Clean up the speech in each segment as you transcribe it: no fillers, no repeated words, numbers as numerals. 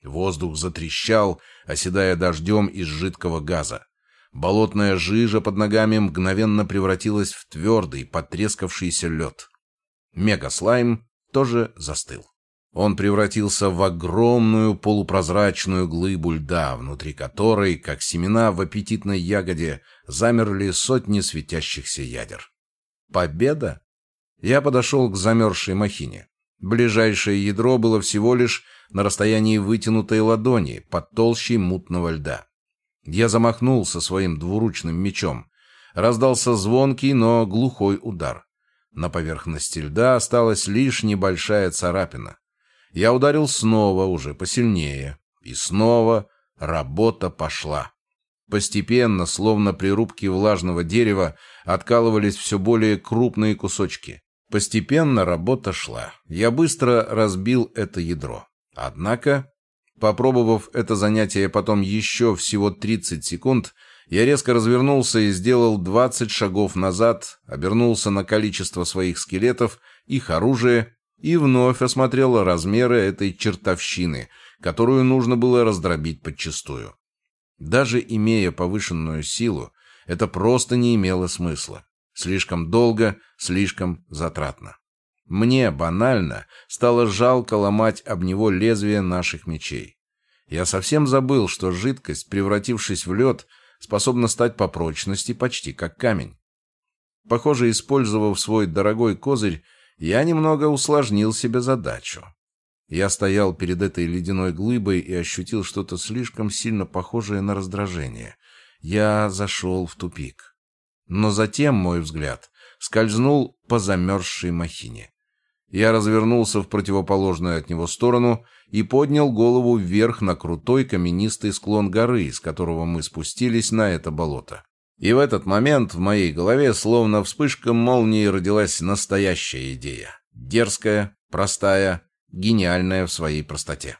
Воздух затрещал, оседая дождем из жидкого газа. Болотная жижа под ногами мгновенно превратилась в твердый, потрескавшийся лед. Мегаслайм тоже застыл. Он превратился в огромную полупрозрачную глыбу льда, внутри которой, как семена в аппетитной ягоде, замерли сотни светящихся ядер. Победа? Я подошел к замерзшей махине. Ближайшее ядро было всего лишь на расстоянии вытянутой ладони, под толщей мутного льда. Я замахнулся своим двуручным мечом. Раздался звонкий, но глухой удар. На поверхности льда осталась лишь небольшая царапина. Я ударил снова, уже посильнее. И снова работа пошла. Постепенно, словно при рубке влажного дерева, откалывались все более крупные кусочки. Постепенно работа шла. Я быстро разбил это ядро. Однако, попробовав это занятие потом еще всего 30 секунд, я резко развернулся и сделал 20 шагов назад, обернулся на количество своих скелетов, их оружие и вновь осмотрел размеры этой чертовщины, которую нужно было раздробить подчистую. Даже имея повышенную силу, это просто не имело смысла. Слишком долго, слишком затратно. Мне банально стало жалко ломать об него лезвие наших мечей. Я совсем забыл, что жидкость, превратившись в лед, способна стать по прочности почти как камень. Похоже, использовав свой дорогой козырь, я немного усложнил себе задачу. Я стоял перед этой ледяной глыбой и ощутил что-то слишком сильно похожее на раздражение. Я зашел в тупик. Но затем мой взгляд скользнул по замерзшей махине. Я развернулся в противоположную от него сторону и поднял голову вверх на крутой каменистый склон горы, с которого мы спустились на это болото. И в этот момент в моей голове, словно вспышка молнии, родилась настоящая идея. Дерзкая, простая, гениальная в своей простоте.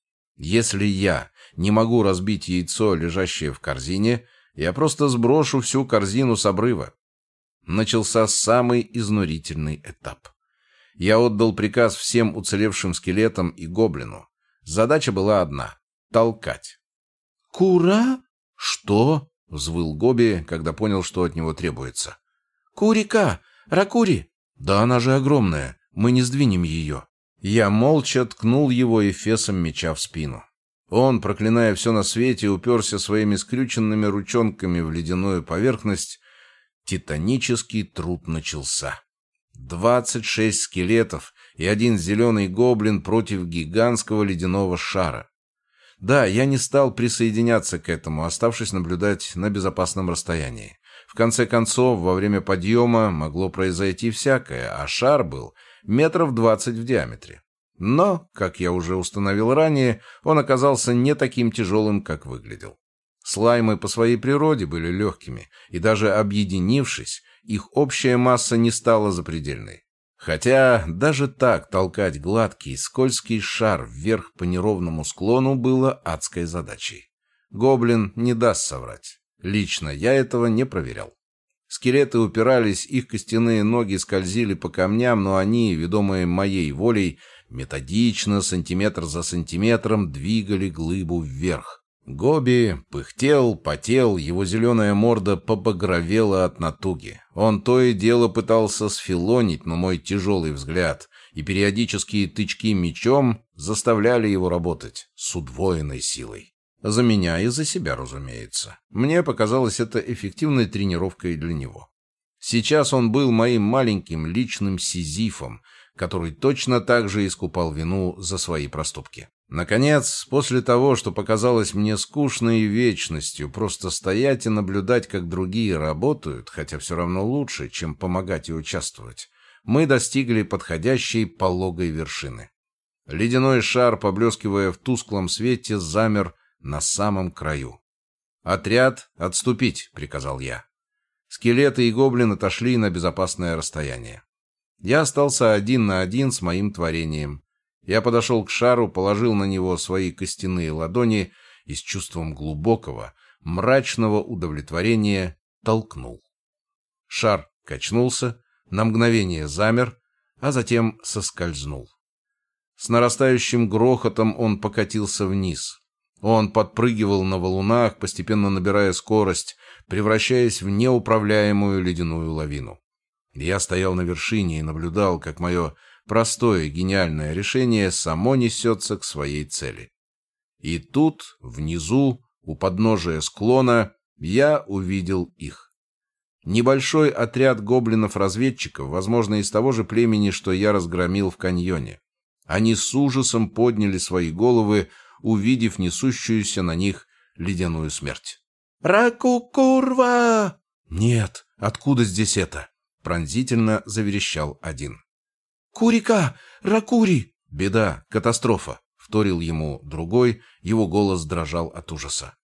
Если я не могу разбить яйцо, лежащее в корзине, я просто сброшу всю корзину с обрыва. Начался самый изнурительный этап. Я отдал приказ всем уцелевшим скелетам и гоблину. Задача была одна — толкать. «Кура?» «Что?» — взвыл Гоби, когда понял, что от него требуется. «Курика! Ракури!» «Да она же огромная, мы не сдвинем ее». Я молча ткнул его эфесом меча в спину. Он, проклиная все на свете, уперся своими скрюченными ручонками в ледяную поверхность. Титанический труд начался. 26 скелетов и один зеленый гоблин против гигантского ледяного шара. Да, я не стал присоединяться к этому, оставшись наблюдать на безопасном расстоянии. В конце концов, во время подъема могло произойти всякое, а шар был 20 метров в диаметре. Но, как я уже установил ранее, он оказался не таким тяжелым, как выглядел. Слаймы по своей природе были легкими, и даже объединившись, их общая масса не стала запредельной. Хотя даже так толкать гладкий, скользкий шар вверх по неровному склону было адской задачей. Гоблин не даст соврать. Лично я этого не проверял. Скелеты упирались, их костяные ноги скользили по камням, но они, ведомые моей волей, методично, сантиметр за сантиметром, двигали глыбу вверх. Гоби пыхтел, потел, его зеленая морда побагровела от натуги. Он то и дело пытался сфилонить, но мой тяжелый взгляд и периодические тычки мечом заставляли его работать с удвоенной силой. За меня и за себя, разумеется. Мне показалось это эффективной тренировкой для него. Сейчас он был моим маленьким личным сизифом, который точно так же искупал вину за свои проступки. Наконец, после того, что показалось мне скучной вечностью, просто стоять и наблюдать, как другие работают, хотя все равно лучше, чем помогать и участвовать, мы достигли подходящей пологой вершины. Ледяной шар, поблескивая в тусклом свете, замер на самом краю. «Отряд, отступить!» — приказал я. Скелеты и гоблин отошли на безопасное расстояние. Я остался один на один с моим творением. Я подошел к шару, положил на него свои костяные ладони и с чувством глубокого, мрачного удовлетворения толкнул. Шар качнулся, на мгновение замер, а затем соскользнул. С нарастающим грохотом он покатился вниз. Он подпрыгивал на валунах, постепенно набирая скорость, превращаясь в неуправляемую ледяную лавину. Я стоял на вершине и наблюдал, как мое простое гениальное решение само несется к своей цели. И тут, внизу, у подножия склона, я увидел их. Небольшой отряд гоблинов-разведчиков, возможно, из того же племени, что я разгромил в каньоне. Они с ужасом подняли свои головы, увидев несущуюся на них ледяную смерть. «Раку-курва!» «Нет, откуда здесь это?» — пронзительно заверещал один. «Курика! Ракури!» «Беда, катастрофа!» — вторил ему другой, его голос дрожал от ужаса.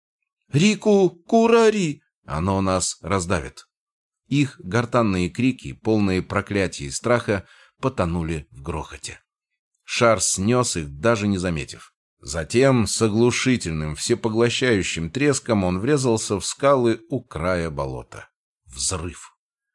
«Рику-курари!» «Оно нас раздавит!» Их гортанные крики, полные проклятия и страха, потонули в грохоте. Шар снес их, даже не заметив. Затем, с оглушительным, всепоглощающим треском, он врезался в скалы у края болота. Взрыв.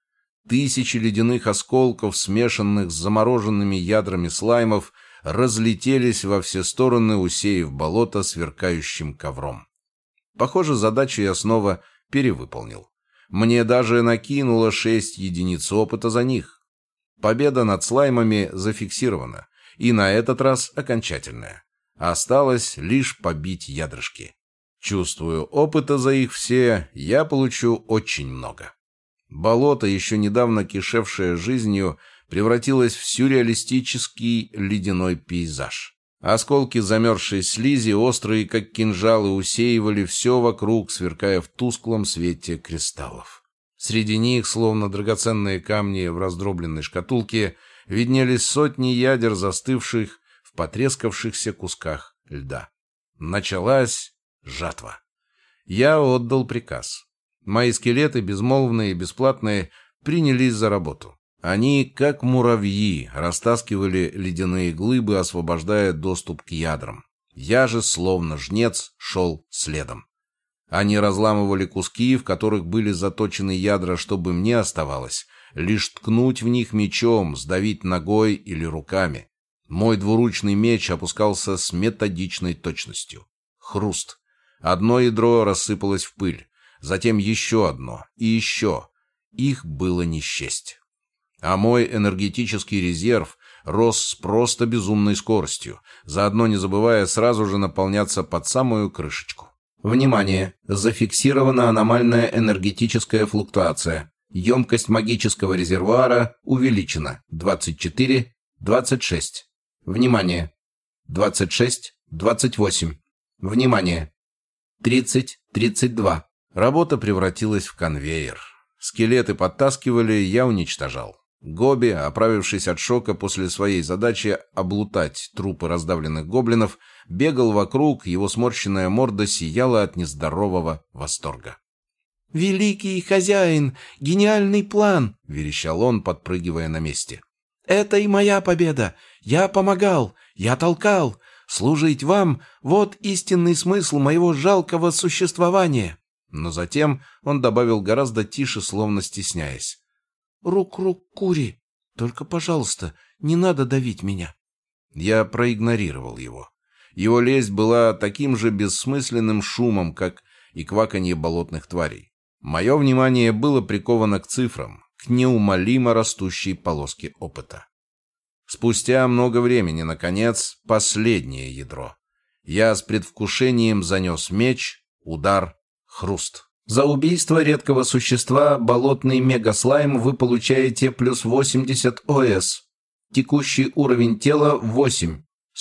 Тысячи ледяных осколков, смешанных с замороженными ядрами слаймов, разлетелись во все стороны, усеяв болото сверкающим ковром. Похоже, задачу я снова перевыполнил. Мне даже накинуло 6 единиц опыта за них. Победа над слаймами зафиксирована, и на этот раз окончательная. Осталось лишь побить ядрышки. Чувствую, опыта за их все я получу очень много. Болото, еще недавно кишевшее жизнью, превратилось в сюрреалистический ледяной пейзаж. Осколки замерзшей слизи, острые как кинжалы, усеивали все вокруг, сверкая в тусклом свете кристаллов. Среди них, словно драгоценные камни в раздробленной шкатулке, виднелись сотни ядер, застывших в потрескавшихся кусках льда. Началась жатва. Я отдал приказ. Мои скелеты, безмолвные и бесплатные, принялись за работу. Они, как муравьи, растаскивали ледяные глыбы, освобождая доступ к ядрам. Я же, словно жнец, шел следом. Они разламывали куски, в которых были заточены ядра, чтобы мне оставалось лишь ткнуть в них мечом, сдавить ногой или руками. Мой двуручный меч опускался с методичной точностью. Хруст. Одно ядро рассыпалось в пыль, затем еще одно и еще. Их было не счесть. А мой энергетический резерв рос с просто безумной скоростью, заодно не забывая сразу же наполняться под самую крышечку. Внимание! Зафиксирована аномальная энергетическая флуктуация. Емкость магического резервуара увеличена. 24, 26. Внимание! 26, 28. Внимание! 30, 32. Работа превратилась в конвейер. Скелеты подтаскивали, я уничтожал. Гоби, оправившись от шока после своей задачи облутать трупы раздавленных гоблинов, бегал вокруг, его сморщенная морда сияла от нездорового восторга. «Великий хозяин! Гениальный план!» — верещал он, подпрыгивая на месте. «Это и моя победа! Я помогал! Я толкал! Служить вам — вот истинный смысл моего жалкого существования!» Но затем он добавил гораздо тише, словно стесняясь. «Рук-рук-кури! Только, пожалуйста, не надо давить меня!» Я проигнорировал его. Его лесть была таким же бессмысленным шумом, как и кваканье болотных тварей. Мое внимание было приковано к цифрам, к неумолимо растущей полоске опыта. Спустя много времени, наконец, последнее ядро. Я с предвкушением занес меч, удар, хруст. За убийство редкого существа, болотный мегаслайм, вы получаете плюс 80 ОС. Текущий уровень тела 8.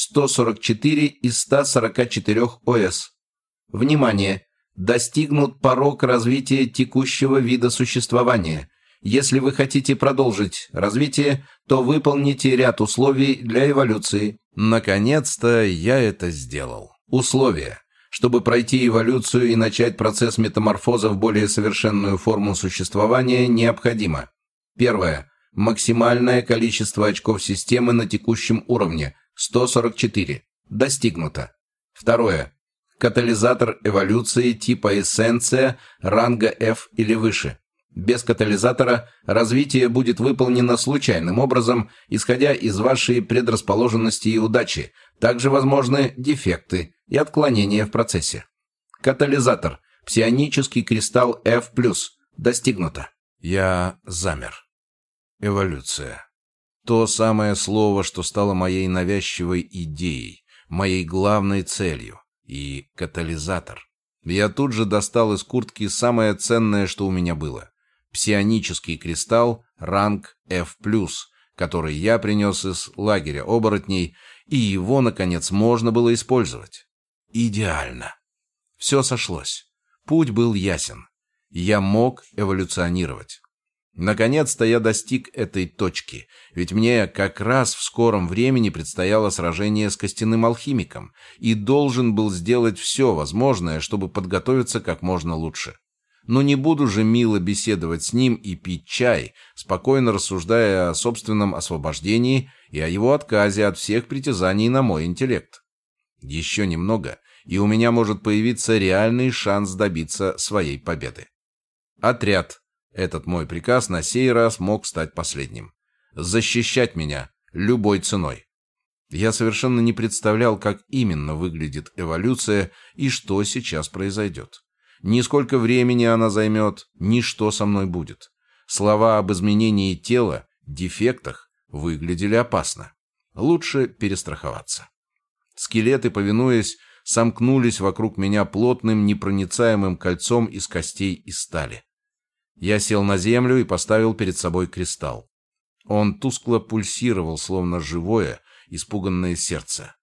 144 из 144 ОС. Внимание! Достигнут порог развития текущего вида существования. Если вы хотите продолжить развитие, то выполните ряд условий для эволюции. Наконец-то я это сделал. Условия. Чтобы пройти эволюцию и начать процесс метаморфоза в более совершенную форму существования, необходимо. Первое. Максимальное количество очков системы на текущем уровне – 144. Достигнуто. Второе. Катализатор эволюции типа эссенция ранга F или выше. Без катализатора развитие будет выполнено случайным образом, исходя из вашей предрасположенности и удачи. Также возможны дефекты и отклонения в процессе. Катализатор. Псионический кристалл F+. Достигнуто. Я замер. Эволюция. То самое слово, что стало моей навязчивой идеей, моей главной целью. И катализатор. Я тут же достал из куртки самое ценное, что у меня было. Псионический кристалл ранг F+, который я принес из лагеря оборотней, и его, наконец, можно было использовать. Идеально. Все сошлось. Путь был ясен. Я мог эволюционировать. Наконец-то я достиг этой точки, ведь мне как раз в скором времени предстояло сражение с костяным алхимиком и должен был сделать все возможное, чтобы подготовиться как можно лучше. Но не буду же мило беседовать с ним и пить чай, спокойно рассуждая о собственном освобождении и о его отказе от всех притязаний на мой интеллект. Еще немного, и у меня может появиться реальный шанс добиться своей победы. Отряд. Этот мой приказ на сей раз мог стать последним. Защищать меня любой ценой. Я совершенно не представлял, как именно выглядит эволюция и что сейчас произойдет. Ни сколько времени она займет, ни что со мной будет. Слова об изменении тела, дефектах выглядели опасно. Лучше перестраховаться. Скелеты, повинуясь, сомкнулись вокруг меня плотным непроницаемым кольцом из костей и стали. Я сел на землю и поставил перед собой кристалл. Он тускло пульсировал, словно живое, испуганное сердце.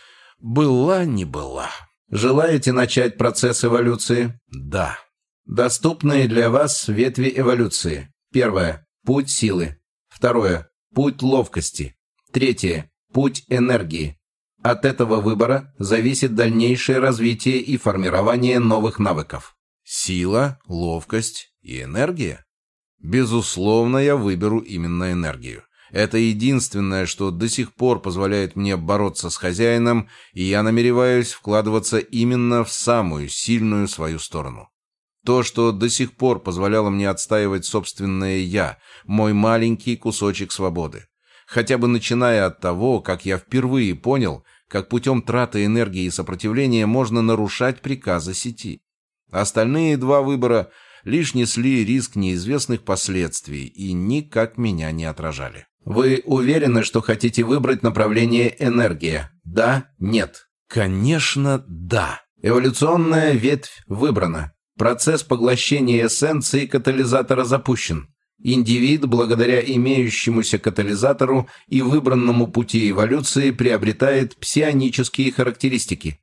Была не была. Желаете начать процесс эволюции? Да. Доступные для вас ветви эволюции. Первое. Путь силы. Второе. Путь ловкости. Третье. Путь энергии. От этого выбора зависит дальнейшее развитие и формирование новых навыков. Сила, ловкость и энергия? Безусловно, я выберу именно энергию. Это единственное, что до сих пор позволяет мне бороться с хозяином, и я намереваюсь вкладываться именно в самую сильную свою сторону. То, что до сих пор позволяло мне отстаивать собственное «я», мой маленький кусочек свободы. Хотя бы начиная от того, как я впервые понял, как путем траты энергии и сопротивления можно нарушать приказы сети. Остальные два выбора лишь несли риск неизвестных последствий и никак меня не отражали. Вы уверены, что хотите выбрать направление энергия? Да? Нет? Конечно, да. Эволюционная ветвь выбрана. Процесс поглощения эссенции катализатора запущен. Индивид, благодаря имеющемуся катализатору и выбранному пути эволюции, приобретает псионические характеристики.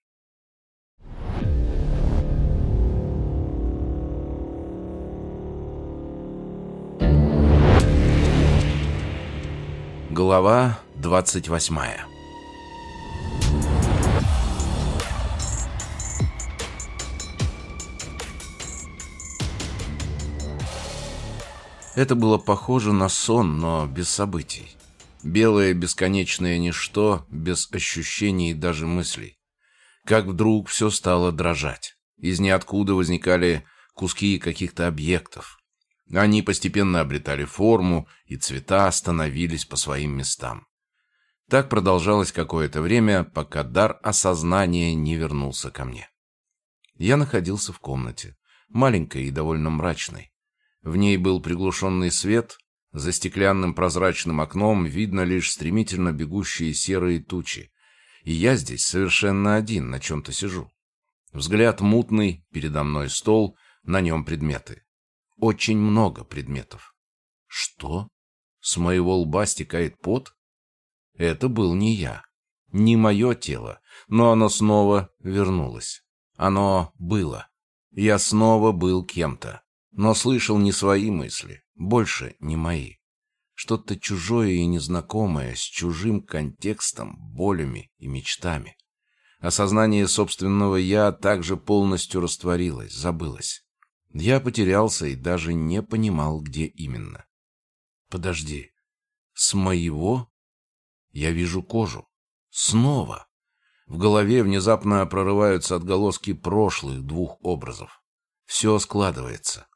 Глава 28. Это было похоже на сон, но без событий. Белое бесконечное ничто, без ощущений и даже мыслей. Как вдруг все стало дрожать. Из ниоткуда возникали куски каких-то объектов. Они постепенно обретали форму, и цвета становились по своим местам. Так продолжалось какое-то время, пока дар осознания не вернулся ко мне. Я находился в комнате, маленькой и довольно мрачной. В ней был приглушенный свет, за стеклянным прозрачным окном видно лишь стремительно бегущие серые тучи, и я здесь совершенно один, на чем-то сижу. Взгляд мутный, передо мной стол, на нем предметы. Очень много предметов. Что? С моего лба стекает пот? Это был не я, не мое тело, но оно снова вернулось. Оно было. Я снова был кем-то, но слышал не свои мысли, больше не мои. Что-то чужое и незнакомое, с чужим контекстом, болями и мечтами. Осознание собственного «я» также полностью растворилось, забылось. Я потерялся и даже не понимал, где именно. Подожди, с моего? Я вижу кожу. Снова. В голове внезапно прорываются отголоски прошлых двух образов. Все складывается.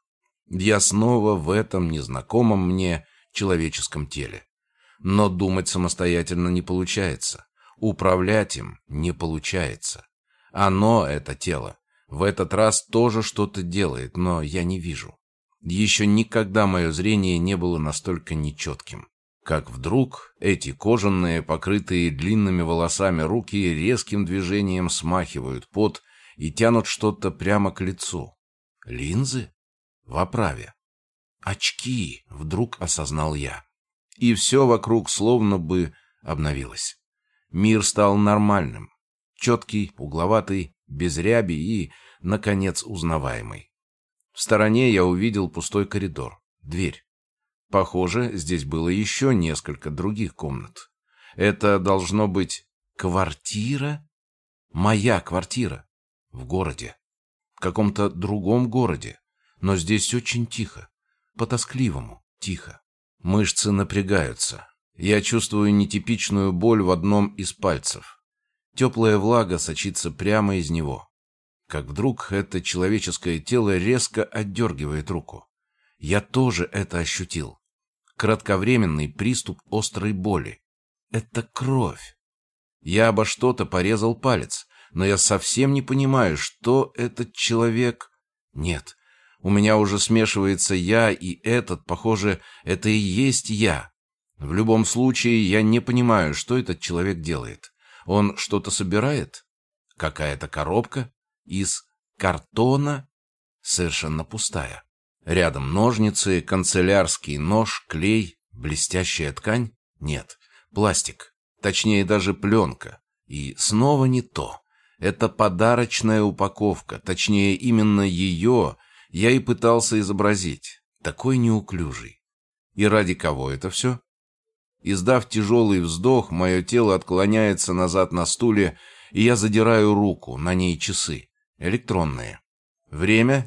Я снова в этом незнакомом мне человеческом теле. Но думать самостоятельно не получается. Управлять им не получается. Оно, это тело, в этот раз тоже что-то делает, но я не вижу. Еще никогда мое зрение не было настолько нечетким. Как вдруг эти кожаные, покрытые длинными волосами руки резким движением смахивают пот и тянут что-то прямо к лицу. Линзы? В оправе. Очки, вдруг осознал я. И все вокруг словно бы обновилось. Мир стал нормальным. Четкий, угловатый, без ряби и, наконец, узнаваемый. В стороне я увидел пустой коридор, дверь. Похоже, здесь было еще несколько других комнат. Это должно быть квартира? Моя квартира. В городе. В каком-то другом городе. Но здесь очень тихо. По-тоскливому тихо. Мышцы напрягаются. Я чувствую нетипичную боль в одном из пальцев. Теплая влага сочится прямо из него. Как вдруг это человеческое тело резко отдергивает руку. Я тоже это ощутил. Кратковременный приступ острой боли. Это кровь. Я обо что-то порезал палец, но я совсем не понимаю, что этот человек... Нет, у меня уже смешивается я и этот, похоже, это и есть я. В любом случае, я не понимаю, что этот человек делает. Он что-то собирает? Какая-то коробка? Из картона? Совершенно пустая. Рядом ножницы, канцелярский нож, клей, блестящая ткань? Нет, пластик. Точнее, даже пленка. И снова не то. Это подарочная упаковка. Точнее, именно ее я и пытался изобразить. Такой неуклюжий. И ради кого это все? Издав тяжелый вздох, мое тело отклоняется назад на стуле, и я задираю руку, на ней часы. Электронные. Время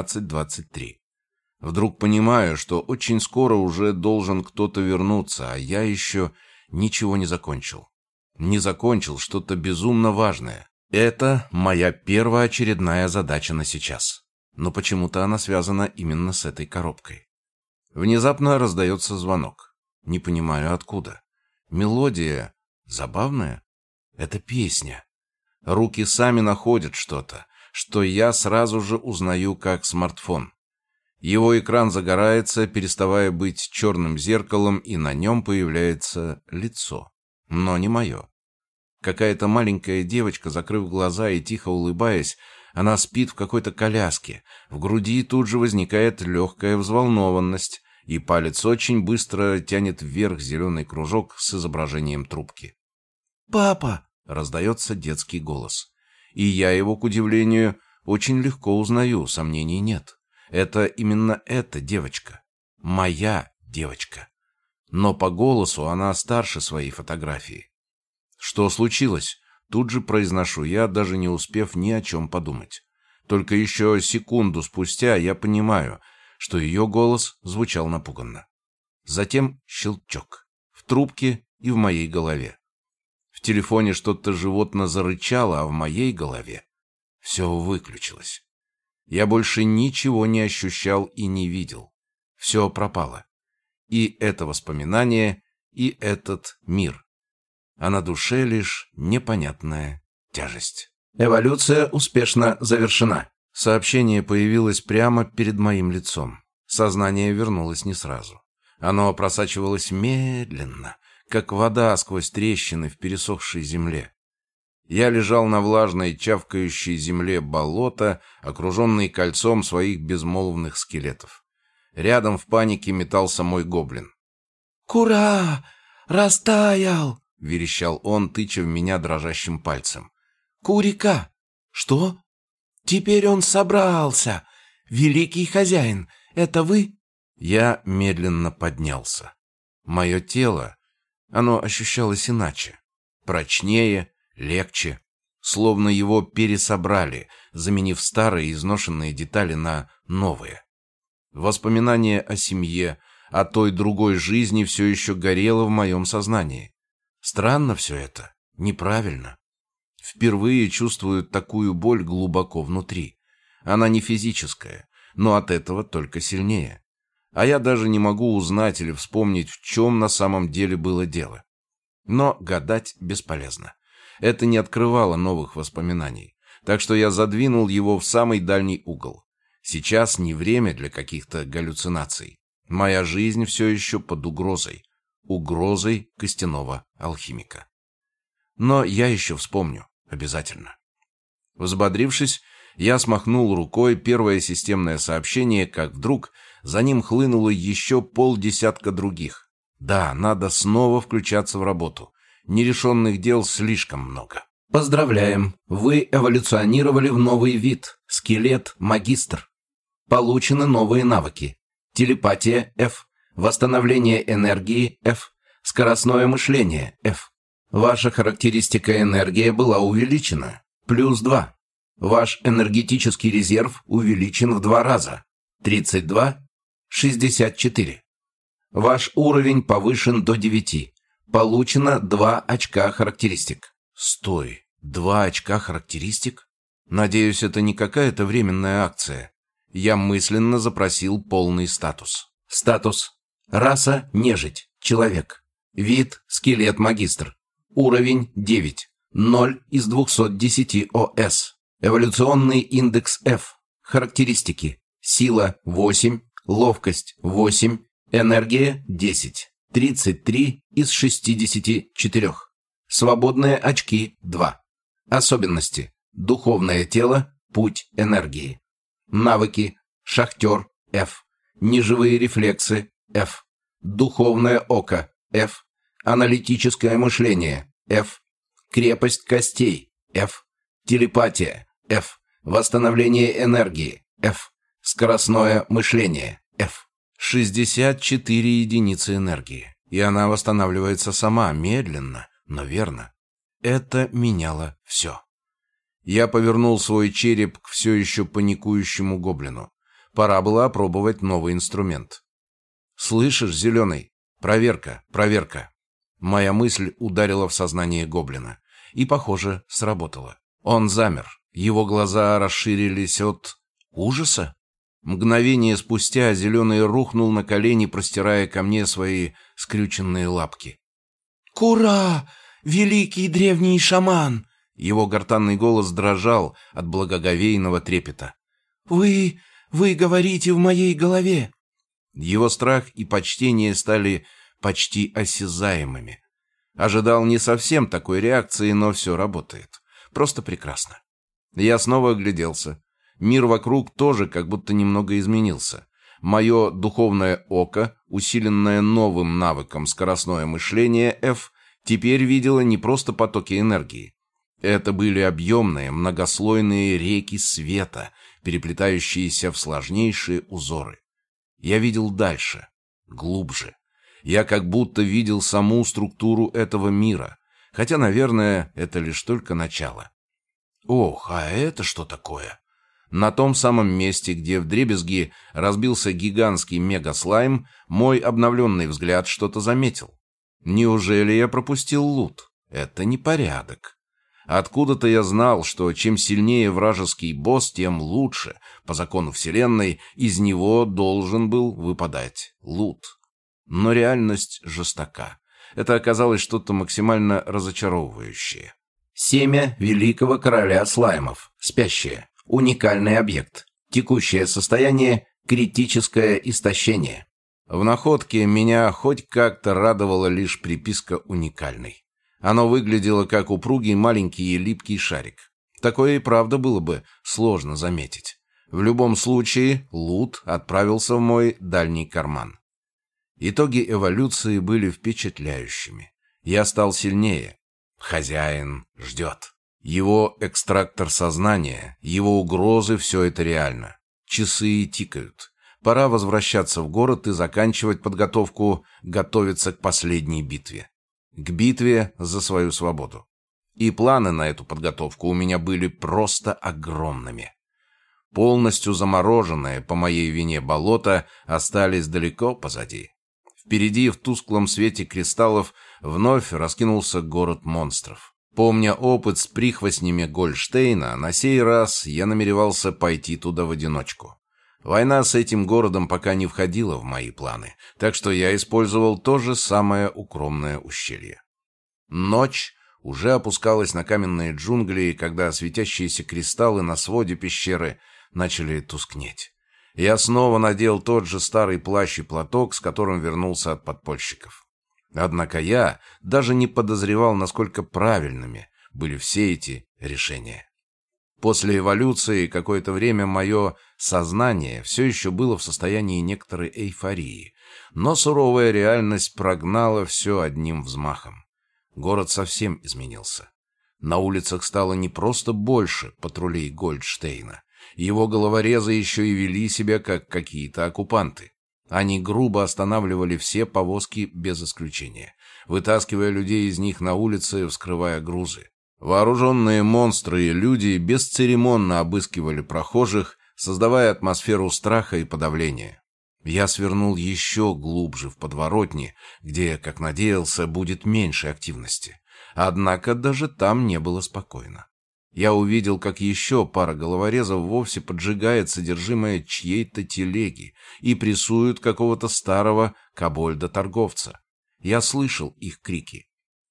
19:23. Вдруг понимаю, что очень скоро уже должен кто-то вернуться, а я еще ничего не закончил. Не закончил что-то безумно важное. Это моя первоочередная задача на сейчас. Но почему-то она связана именно с этой коробкой. Внезапно раздается звонок. Не понимаю, откуда. Мелодия забавная? Это песня. Руки сами находят что-то, что я сразу же узнаю как смартфон. Его экран загорается, переставая быть черным зеркалом, и на нем появляется лицо. Но не мое. Какая-то маленькая девочка, закрыв глаза и тихо улыбаясь, она спит в какой-то коляске. В груди тут же возникает легкая взволнованность, и палец очень быстро тянет вверх зеленый кружок с изображением трубки. «Папа!» — раздается детский голос. И я его, к удивлению, очень легко узнаю, сомнений нет. Это именно эта девочка. Моя девочка. Но по голосу она старше своей фотографии. «Что случилось?» — тут же произношу я, даже не успев ни о чем подумать. Только еще секунду спустя я понимаю, что ее голос звучал напуганно. Затем щелчок. В трубке и в моей голове. В телефоне что-то животно зарычало, а в моей голове все выключилось. Я больше ничего не ощущал и не видел. Все пропало. И это воспоминание, и этот мир. А на душе лишь непонятная тяжесть. Эволюция успешно завершена. Сообщение появилось прямо перед моим лицом. Сознание вернулось не сразу. Оно просачивалось медленно, как вода сквозь трещины в пересохшей земле. Я лежал на влажной, чавкающей земле болота, окруженный кольцом своих безмолвных скелетов. Рядом в панике метался мой гоблин. «Кура! Растаял!» — верещал он, тыча в меня дрожащим пальцем. «Курика! Что? Теперь он собрался! Великий хозяин, это вы?» Я медленно поднялся. Мое тело, оно ощущалось иначе. Прочнее, легче. Словно его пересобрали, заменив старые изношенные детали на новые. Воспоминание о семье, о той другой жизни все еще горело в моем сознании. Странно все это, неправильно. Впервые чувствую такую боль глубоко внутри. Она не физическая, но от этого только сильнее. А я даже не могу узнать или вспомнить, в чем на самом деле было дело. Но гадать бесполезно. Это не открывало новых воспоминаний, так что я задвинул его в самый дальний угол. Сейчас не время для каких-то галлюцинаций. Моя жизнь все еще под угрозой. Угрозой костяного алхимика. Но я еще вспомню. Обязательно. Взбодрившись, я смахнул рукой первое системное сообщение, как вдруг за ним хлынуло еще полдесятка других. Да, надо снова включаться в работу. Нерешенных дел слишком много. Поздравляем! Вы эволюционировали в новый вид. Скелет-магистр. Получены новые навыки. Телепатия F. Восстановление энергии F. Скоростное мышление F. Ваша характеристика энергия была увеличена. +2. Ваш энергетический резерв увеличен в 2 раза. 32. 64. Ваш уровень повышен до 9. Получено 2 очка характеристик. Стой, 2 очка характеристик? Надеюсь, это не какая-то временная акция. Я мысленно запросил полный статус. Статус. Раса – нежить, человек. Вид – скелет-магистр. Уровень – 9. 0 из 210 ОС. Эволюционный индекс F. Характеристики. Сила – 8. Ловкость – 8. Энергия – 10. 33 из 64. Свободные очки – 2. Особенности. Духовное тело – путь энергии. Навыки. Шахтер – F. Неживые рефлексы – F. Духовное око – F. Аналитическое мышление – F. Крепость костей – F. Телепатия – F. Восстановление энергии – F. Скоростное мышление – F. 64 единицы энергии. И она восстанавливается сама, медленно, но верно. Это меняло все. Я повернул свой череп к все еще паникующему гоблину. Пора было опробовать новый инструмент. «Слышишь, Зеленый? Проверка, проверка». Моя мысль ударила в сознание гоблина. И, похоже, сработала. Он замер. Его глаза расширились от ужаса. Мгновение спустя Зеленый рухнул на колени, простирая ко мне свои скрюченные лапки. «Кура! Великий древний шаман!» Его гортанный голос дрожал от благоговейного трепета. Вы говорите в моей голове!» Его страх и почтение стали почти осязаемыми. Ожидал не совсем такой реакции, но все работает. Просто прекрасно. Я снова огляделся. Мир вокруг тоже как будто немного изменился. Мое духовное око, усиленное новым навыком скоростное мышление F, теперь видело не просто потоки энергии. Это были объемные, многослойные реки света, переплетающиеся в сложнейшие узоры. Я видел дальше, глубже. Я как будто видел саму структуру этого мира, хотя, наверное, это лишь только начало. Ох, а это что такое? На том самом месте, где вдребезги разбился гигантский мегаслайм, мой обновленный взгляд что-то заметил. Неужели я пропустил лут? Это непорядок. Откуда-то я знал, что чем сильнее вражеский босс, тем лучше. По закону вселенной из него должен был выпадать лут. Но реальность жестока. Это оказалось что-то максимально разочаровывающее. Семя великого короля слаймов. Спящее. Уникальный объект. Текущее состояние – критическое истощение. В находке меня хоть как-то радовала лишь приписка «уникальный». Оно выглядело как упругий маленький и липкий шарик. Такое и правда было бы сложно заметить. В любом случае, лут отправился в мой дальний карман. Итоги эволюции были впечатляющими. Я стал сильнее. Хозяин ждет. Его экстрактор сознания, его угрозы — все это реально. Часы тикают. Пора возвращаться в город и заканчивать подготовку, готовиться к последней битве. К битве за свою свободу. И планы на эту подготовку у меня были просто огромными. Полностью замороженные по моей вине болота остались далеко позади. Впереди в тусклом свете кристаллов вновь раскинулся город монстров. Помня опыт с прихвостнями Гольштейна, на сей раз я намеревался пойти туда в одиночку. Война с этим городом пока не входила в мои планы, так что я использовал то же самое укромное ущелье. Ночь уже опускалась на каменные джунгли, когда светящиеся кристаллы на своде пещеры начали тускнеть. Я снова надел тот же старый плащ и платок, с которым вернулся от подпольщиков. Однако я даже не подозревал, насколько правильными были все эти решения. После эволюции какое-то время мое сознание все еще было в состоянии некоторой эйфории, но суровая реальность прогнала все одним взмахом. Город совсем изменился. На улицах стало не просто больше патрулей Гольдштейна. Его головорезы еще и вели себя как какие-то оккупанты. Они грубо останавливали все повозки без исключения, вытаскивая людей из них на улицы, вскрывая грузы. Вооруженные монстры и люди бесцеремонно обыскивали прохожих, создавая атмосферу страха и подавления. Я свернул еще глубже в подворотни, где, как надеялся, будет меньше активности. Однако даже там не было спокойно. Я увидел, как еще пара головорезов вовсе поджигает содержимое чьей-то телеги и прессуют какого-то старого кобольда-торговца. Я слышал их крики.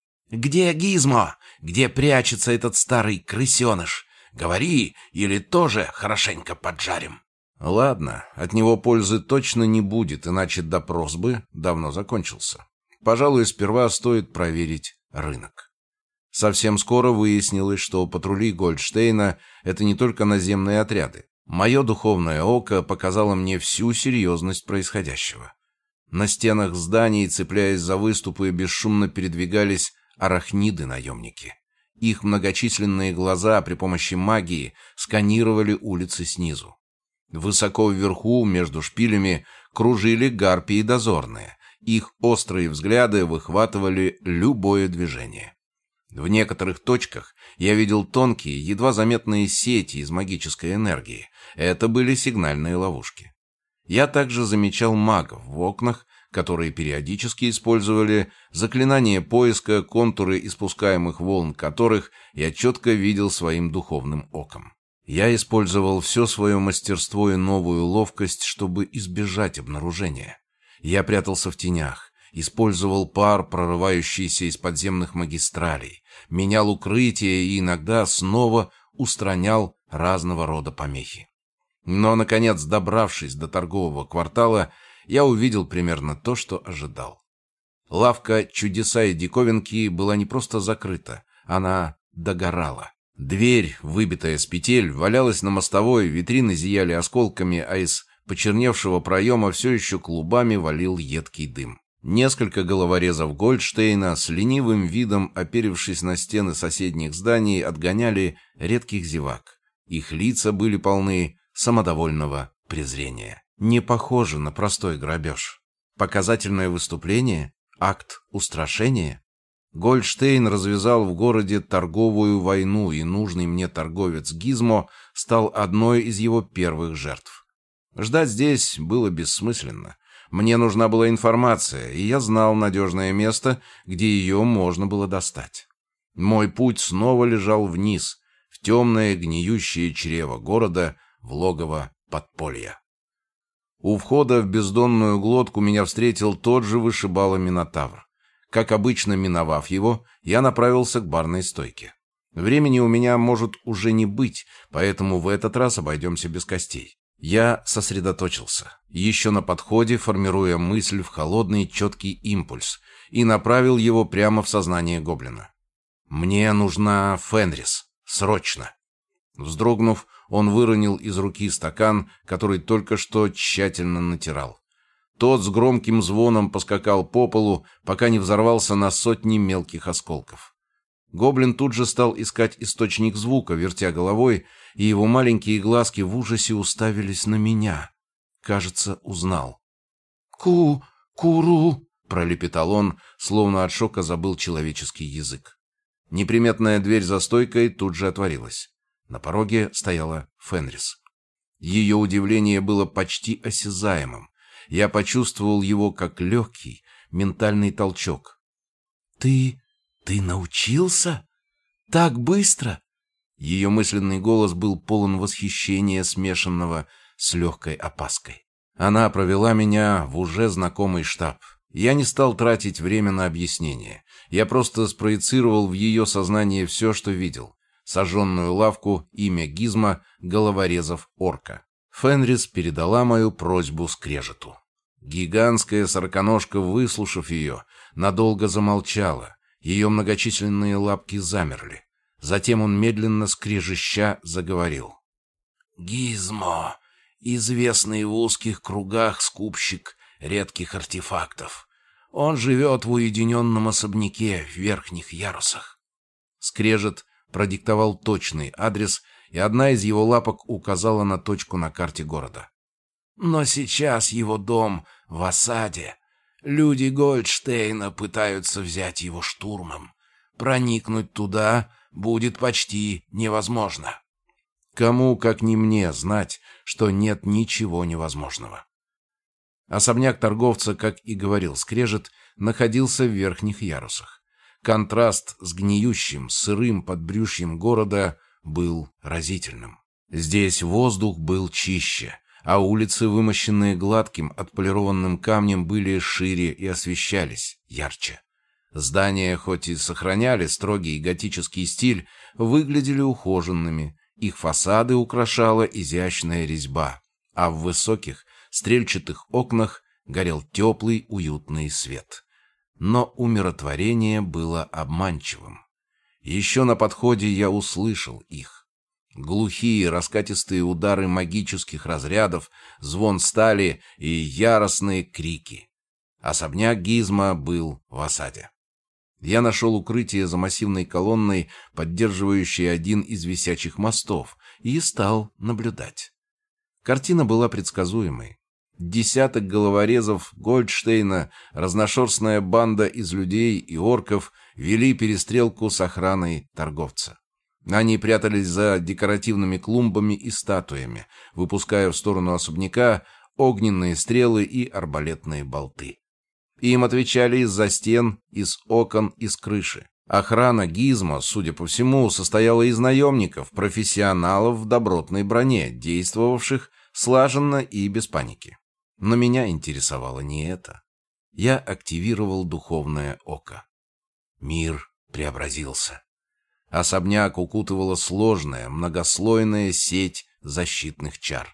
«Где Гизмо? Где прячется этот старый крысеныш? Говори, или тоже хорошенько поджарим». Ладно, от него пользы точно не будет, иначе допрос бы давно закончился. Пожалуй, сперва стоит проверить рынок. Совсем скоро выяснилось, что патрули Гольдштейна — это не только наземные отряды. Мое духовное око показало мне всю серьезность происходящего. На стенах зданий, цепляясь за выступы, бесшумно передвигались арахниды-наемники. Их многочисленные глаза при помощи магии сканировали улицы снизу. Высоко вверху, между шпилями, кружили гарпии дозорные. Их острые взгляды выхватывали любое движение. В некоторых точках я видел тонкие, едва заметные сети из магической энергии. Это были сигнальные ловушки. Я также замечал магов в окнах, которые периодически использовали заклинания поиска, контуры испускаемых волн которых я четко видел своим духовным оком. Я использовал все свое мастерство и новую ловкость, чтобы избежать обнаружения. Я прятался в тенях, использовал пар, прорывающийся из подземных магистралей, менял укрытие и иногда снова устранял разного рода помехи. Но, наконец, добравшись до торгового квартала, я увидел примерно то, что ожидал. Лавка «Чудеса и диковинки» была не просто закрыта, она догорала. Дверь, выбитая с петель, валялась на мостовой, витрины зияли осколками, а из почерневшего проема все еще клубами валил едкий дым. Несколько головорезов Гольдштейна с ленивым видом, оперевшись на стены соседних зданий, отгоняли редких зевак. Их лица были полны самодовольного презрения. Не похоже на простой грабеж. Показательное выступление? Акт устрашения? Гольдштейн развязал в городе торговую войну, и нужный мне торговец Гизмо стал одной из его первых жертв. Ждать здесь было бессмысленно. Мне нужна была информация, и я знал надежное место, где ее можно было достать. Мой путь снова лежал вниз, в темное гниющее чрево города, в логово подполья. У входа в бездонную глотку меня встретил тот же вышибала-минотавр. Как обычно, миновав его, я направился к барной стойке. Времени у меня может уже не быть, поэтому в этот раз обойдемся без костей. Я сосредоточился, еще на подходе, формируя мысль в холодный четкий импульс, и направил его прямо в сознание гоблина. «Мне нужна Фенрис. Срочно!» Вздрогнув, он выронил из руки стакан, который только что тщательно натирал. Тот с громким звоном поскакал по полу, пока не взорвался на сотни мелких осколков. Гоблин тут же стал искать источник звука, вертя головой, и его маленькие глазки в ужасе уставились на меня. Кажется, узнал. «Куру!» — пролепетал он, словно от шока забыл человеческий язык. Неприметная дверь за стойкой тут же отворилась. На пороге стояла Фенрис. Ее удивление было почти осязаемым. Я почувствовал его как легкий ментальный толчок. «Ты научился? Так быстро?» Ее мысленный голос был полон восхищения, смешанного с легкой опаской. Она провела меня в уже знакомый штаб. Я не стал тратить время на объяснение. Я просто спроецировал в ее сознание все, что видел. Сожженную лавку, имя Гизма, головорезов орка. Фенрис передала мою просьбу скрежету. Гигантская сороконожка, выслушав ее, надолго замолчала. Ее многочисленные лапки замерли. Затем он медленно скрежеща заговорил. «Гизмо, известный в узких кругах скупщик редких артефактов. Он живет в уединенном особняке в верхних ярусах». Скрежет продиктовал точный адрес, и одна из его лапок указала на точку на карте города. «Но сейчас его дом в осаде. Люди Гольдштейна пытаются взять его штурмом. Проникнуть туда будет почти невозможно». Кому, как не мне, знать, что нет ничего невозможного. Особняк торговца, как и говорил Скрежет, находился в верхних ярусах. Контраст с гниющим, сырым подбрюшьем города был разительным. Здесь воздух был чище, а улицы, вымощенные гладким, отполированным камнем, были шире и освещались ярче. Здания, хоть и сохраняли строгий готический стиль, выглядели ухоженными. Их фасады украшала изящная резьба, а в высоких стрельчатых окнах горел теплый, уютный свет. Но умиротворение было обманчивым. Еще на подходе я услышал их. Глухие раскатистые удары магических разрядов, звон стали и яростные крики. Особняк Гизма был в осаде. Я нашел укрытие за массивной колонной, поддерживающей один из висячих мостов, и стал наблюдать. Картина была предсказуемой. Десяток головорезов Гольдштейна, разношерстная банда из людей и орков вели перестрелку с охраной торговца. Они прятались за декоративными клумбами и статуями, выпуская в сторону особняка огненные стрелы и арбалетные болты. Им отвечали из-за стен, из окон, из крыши. Охрана Гизма, судя по всему, состояла из наемников, профессионалов в добротной броне, действовавших слаженно и без паники. Но меня интересовало не это. Я активировал духовное око. Мир преобразился. Особняк укутывала сложная, многослойная сеть защитных чар.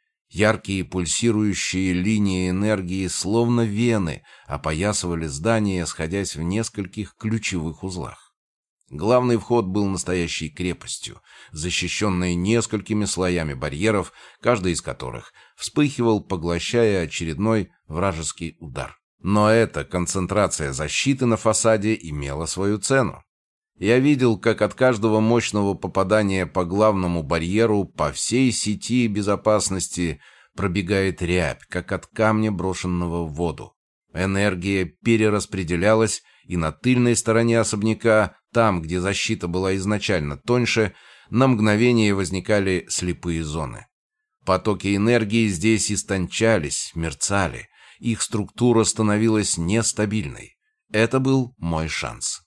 Яркие пульсирующие линии энергии, словно вены, опоясывали здание, сходясь в нескольких ключевых узлах. Главный вход был настоящей крепостью, защищенной несколькими слоями барьеров, каждый из которых вспыхивал, поглощая очередной вражеский удар. Но эта концентрация защиты на фасаде имела свою цену. Я видел, как от каждого мощного попадания по главному барьеру по всей сети безопасности пробегает рябь, как от камня, брошенного в воду. Энергия перераспределялась, и на тыльной стороне особняка, там, где защита была изначально тоньше, на мгновение возникали слепые зоны. Потоки энергии здесь истончались, мерцали, их структура становилась нестабильной. Это был мой шанс.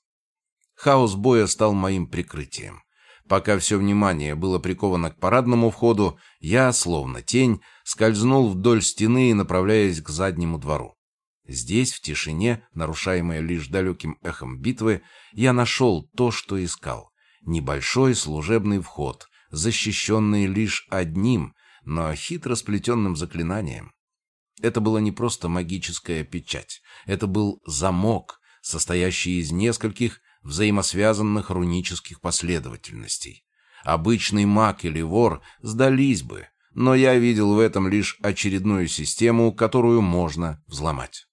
Хаос боя стал моим прикрытием. Пока все внимание было приковано к парадному входу, я, словно тень, скользнул вдоль стены, направляясь к заднему двору. Здесь, в тишине, нарушаемой лишь далеким эхом битвы, я нашел то, что искал. Небольшой служебный вход, защищенный лишь одним, но хитро сплетенным заклинанием. Это была не просто магическая печать. Это был замок, состоящий из нескольких взаимосвязанных рунических последовательностей. Обычный маг или вор сдались бы, но я видел в этом лишь очередную систему, которую можно взломать.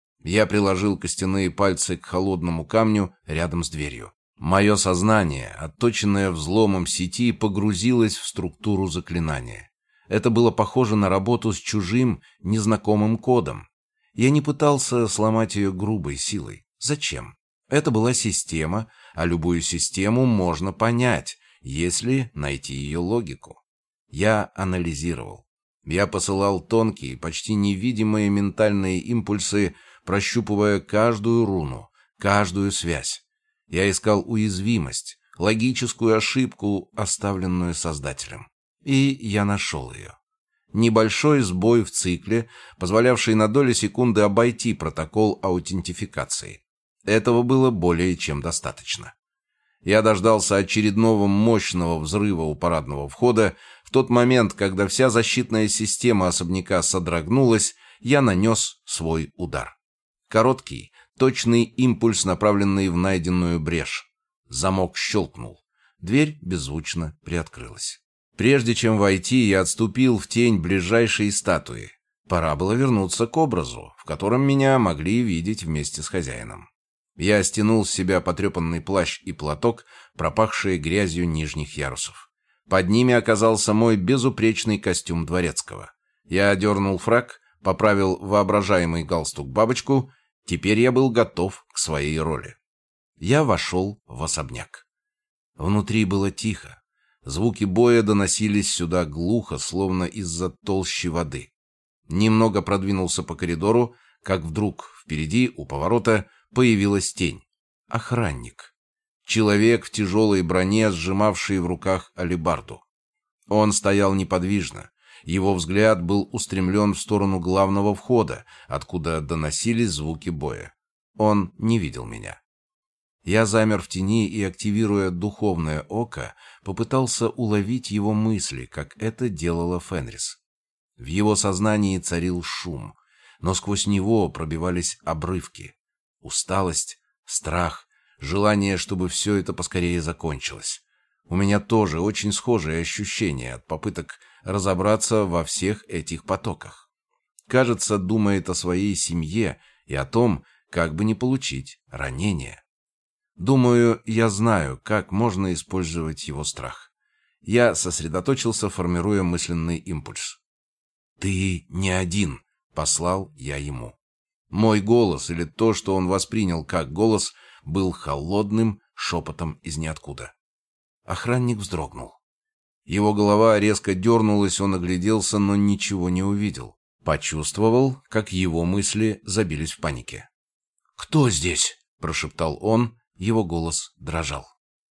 Я приложил костяные пальцы к холодному камню рядом с дверью. Мое сознание, отточенное взломом сети, погрузилось в структуру заклинания. Это было похоже на работу с чужим, незнакомым кодом. Я не пытался сломать ее грубой силой. Зачем? Это была система, а любую систему можно понять, если найти ее логику. Я анализировал. Я посылал тонкие, почти невидимые ментальные импульсы, прощупывая каждую руну, каждую связь. Я искал уязвимость, логическую ошибку, оставленную Создателем. И я нашел ее. Небольшой сбой в цикле, позволявший на доли секунды обойти протокол аутентификации. Этого было более чем достаточно. Я дождался очередного мощного взрыва у парадного входа. В тот момент, когда вся защитная система особняка содрогнулась, я нанес свой удар. Короткий, точный импульс, направленный в найденную брешь. Замок щелкнул. Дверь беззвучно приоткрылась. Прежде чем войти, я отступил в тень ближайшей статуи. Пора было вернуться к образу, в котором меня могли видеть вместе с хозяином. Я стянул с себя потрепанный плащ и платок, пропахшие грязью нижних ярусов. Под ними оказался мой безупречный костюм дворецкого. Я одернул фрак, поправил воображаемый галстук-бабочку. Теперь я был готов к своей роли. Я вошел в особняк. Внутри было тихо. Звуки боя доносились сюда глухо, словно из-за толщи воды. Немного продвинулся по коридору, как вдруг впереди, у поворота, появилась тень. Охранник. Человек в тяжелой броне, сжимавший в руках алебарду. Он стоял неподвижно. Его взгляд был устремлен в сторону главного входа, откуда доносились звуки боя. Он не видел меня. Я замер в тени и, активируя духовное око, попытался уловить его мысли, как это делала Фенрис. В его сознании царил шум, но сквозь него пробивались обрывки. Усталость, страх, желание, чтобы все это поскорее закончилось. У меня тоже очень схожие ощущения от попыток разобраться во всех этих потоках. Кажется, думает о своей семье и о том, как бы не получить ранение. Думаю, я знаю, как можно использовать его страх. Я сосредоточился, формируя мысленный импульс. «Ты не один», — послал я ему. Мой голос, или то, что он воспринял как голос, был холодным шепотом из ниоткуда. Охранник вздрогнул. Его голова резко дернулась, он огляделся, но ничего не увидел. Почувствовал, как его мысли забились в панике. «Кто здесь?» — прошептал он, его голос дрожал.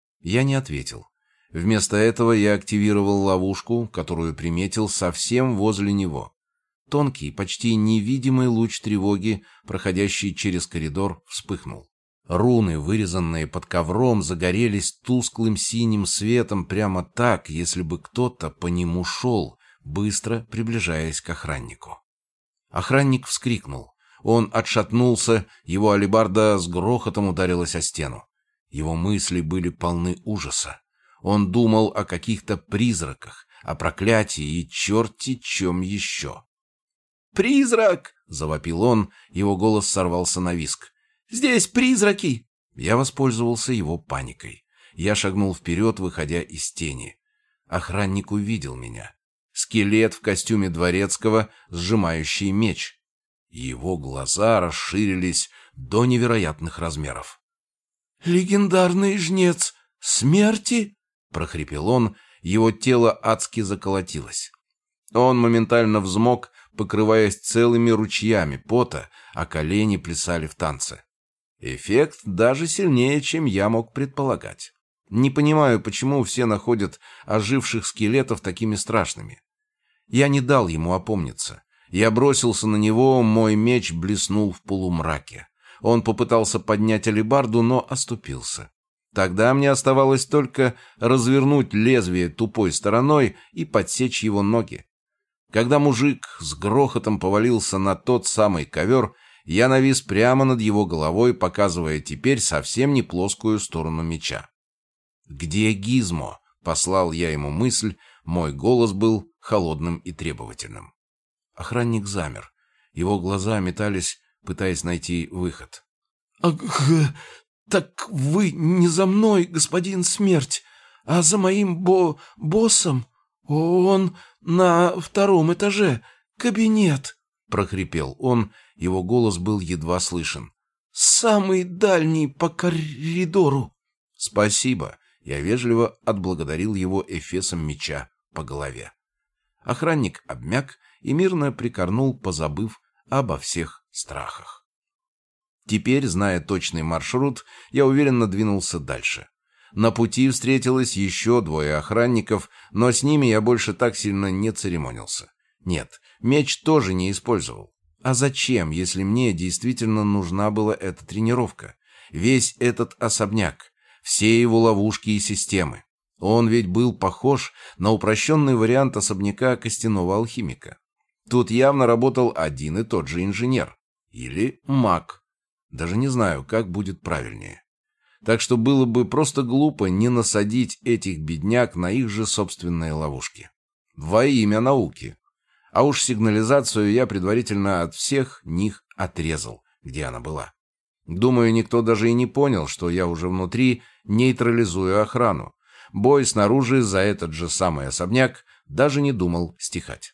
Я не ответил. Вместо этого я активировал ловушку, которую приметил совсем возле него. Тонкий, почти невидимый луч тревоги, проходящий через коридор, вспыхнул. Руны, вырезанные под ковром, загорелись тусклым синим светом прямо так, если бы кто-то по нему шел, быстро приближаясь к охраннику. Охранник вскрикнул. Он отшатнулся, его алебарда с грохотом ударилась о стену. Его мысли были полны ужаса. Он думал о каких-то призраках, о проклятии и черти чем еще. «Призрак!» — завопил он, его голос сорвался на визг. «Здесь призраки!» Я воспользовался его паникой. Я шагнул вперед, выходя из тени. Охранник увидел меня. Скелет в костюме дворецкого, сжимающий меч. Его глаза расширились до невероятных размеров. «Легендарный жнец смерти?» — прохрипел он, его тело адски заколотилось. Он моментально взмок, покрываясь целыми ручьями пота, а колени плясали в танце. Эффект даже сильнее, чем я мог предполагать. Не понимаю, почему все находят оживших скелетов такими страшными. Я не дал ему опомниться. Я бросился на него, мой меч блеснул в полумраке. Он попытался поднять алебарду, но оступился. Тогда мне оставалось только развернуть лезвие тупой стороной и подсечь его ноги. Когда мужик с грохотом повалился на тот самый ковер, я навис прямо над его головой, показывая теперь совсем не плоскую сторону меча. «Где Гизмо?» — послал я ему мысль, мой голос был холодным и требовательным. Охранник замер. Его глаза метались, пытаясь найти выход. «Ага, так вы не за мной, господин Смерть, а за моим боссом? Он на 2-м этаже, кабинет», — прохрипел он, его голос был едва слышен. «Самый дальний по коридору». «Спасибо», — я вежливо отблагодарил его эфесом меча по голове. Охранник обмяк и мирно прикорнул, позабыв обо всех страхах. Теперь, зная точный маршрут, я уверенно двинулся дальше. На пути встретилось еще 2 охранников, но с ними я больше так сильно не церемонился. Нет, меч тоже не использовал. А зачем, если мне действительно нужна была эта тренировка? Весь этот особняк, все его ловушки и системы. Он ведь был похож на упрощенный вариант особняка костяного алхимика. Тут явно работал один и тот же инженер. Или маг. Даже не знаю, как будет правильнее. Так что было бы просто глупо не насадить этих бедняк на их же собственные ловушки. Во имя науки. А уж сигнализацию я предварительно от всех них отрезал, где она была. Думаю, никто даже и не понял, что я уже внутри нейтрализую охрану. Бой снаружи за этот же самый особняк даже не думал стихать.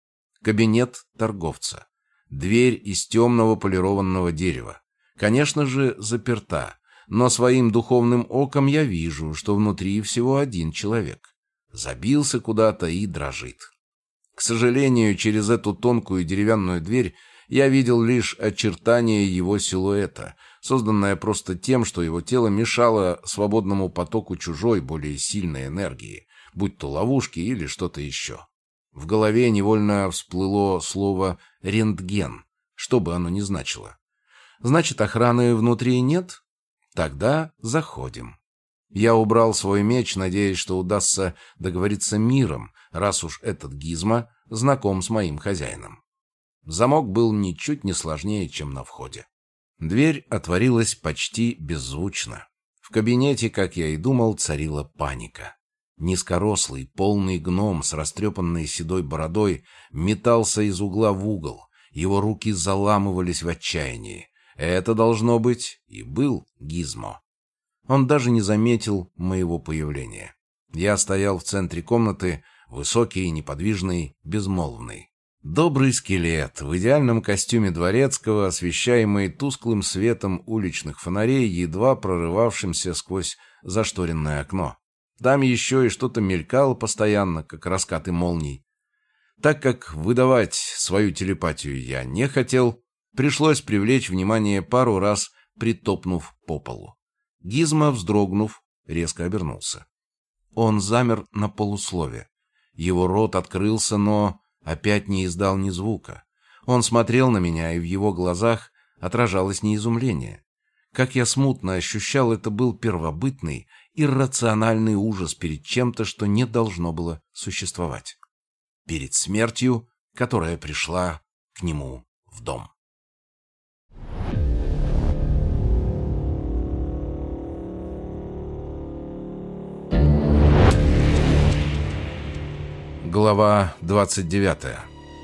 Кабинет торговца. Дверь из темного полированного дерева. Конечно же, заперта, но своим духовным оком я вижу, что внутри всего один человек. Забился куда-то и дрожит. К сожалению, через эту тонкую деревянную дверь я видел лишь очертания его силуэта, созданное просто тем, что его тело мешало свободному потоку чужой, более сильной энергии, будь то ловушки или что-то еще. В голове невольно всплыло слово «рентген», что бы оно ни значило. Значит, охраны внутри нет? Тогда заходим. Я убрал свой меч, надеясь, что удастся договориться миром, раз уж этот Гизмо знаком с моим хозяином. Замок был ничуть не сложнее, чем на входе. Дверь отворилась почти беззвучно. В кабинете, как я и думал, царила паника. Низкорослый, полный гном с растрепанной седой бородой метался из угла в угол. Его руки заламывались в отчаянии. Это, должно быть, и был Гизмо. Он даже не заметил моего появления. Я стоял в центре комнаты, высокий, неподвижный, безмолвный. Добрый скелет в идеальном костюме дворецкого, освещаемый тусклым светом уличных фонарей, едва прорывавшимся сквозь зашторенное окно. Там еще и что-то мелькало постоянно, как раскаты молний. Так как выдавать свою телепатию я не хотел, пришлось привлечь внимание пару раз, притопнув по полу. Гизмо, вздрогнув, резко обернулся. Он замер на полуслове. Его рот открылся, но опять не издал ни звука. Он смотрел на меня, и в его глазах отражалось не изумление. Как я смутно ощущал, это был первобытный, иррациональный ужас перед чем-то, что не должно было существовать. Перед смертью, которая пришла к нему в дом. Глава 29.